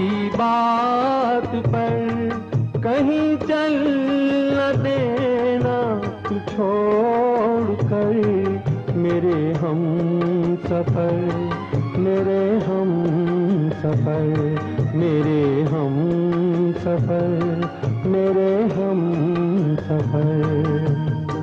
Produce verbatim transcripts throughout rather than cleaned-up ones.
बात पर कहीं चल न देना तू छोड़ कर मेरे हम सफर, मेरे हम सफर, मेरे हम सफर, मेरे हम सफर।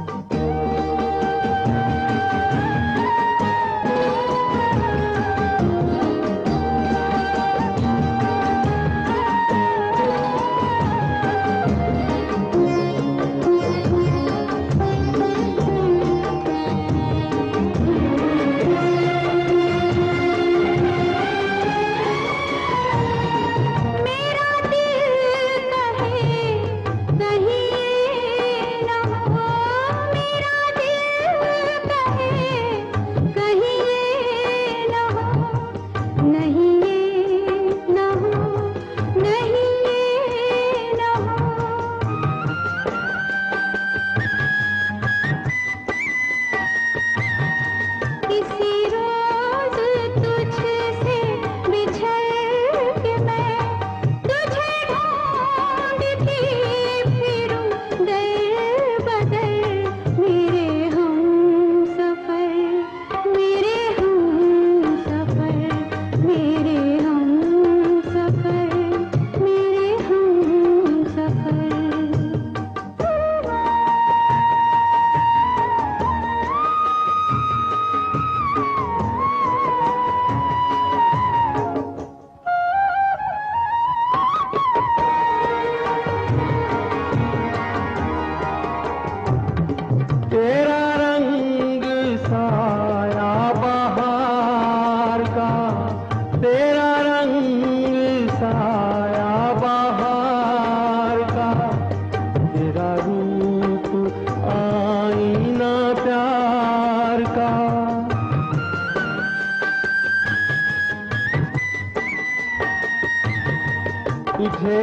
तुझे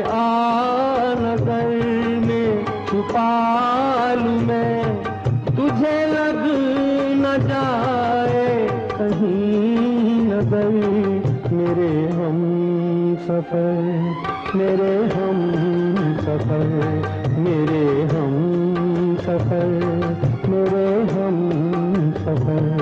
आ नजर में छुपा लूं मैं, तुझे लग न जाए कहीं नजर मेरे हम सफर, मेरे हम सफर, मेरे हम सफर, मेरे हम सफर।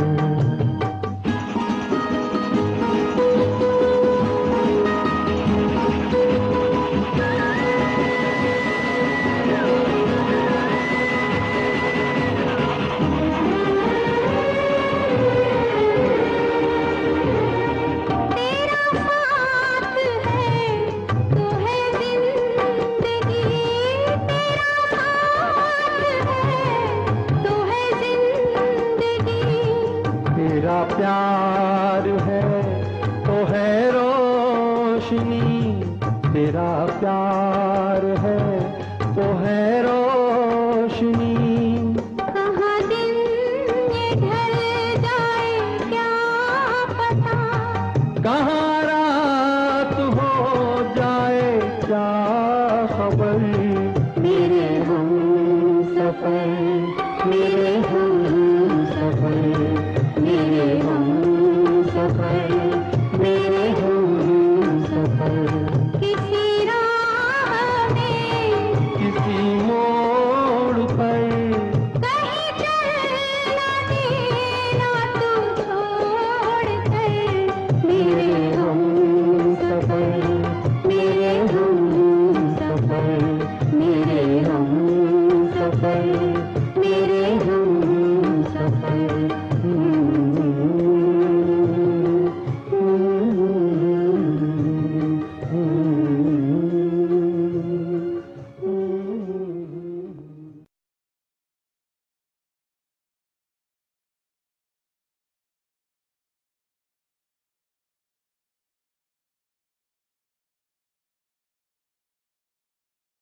तेरा प्यार है तो है रोशनी, तेरा प्यार है तो है रोशनी। कहाँ दिन ये ढल जाए क्या पता, कहाँ रात हो जाए क्या खबर। मेरे हम सफर, मेरे हम सफर, मेरे हम सफर, मेरे हम सफर। किसी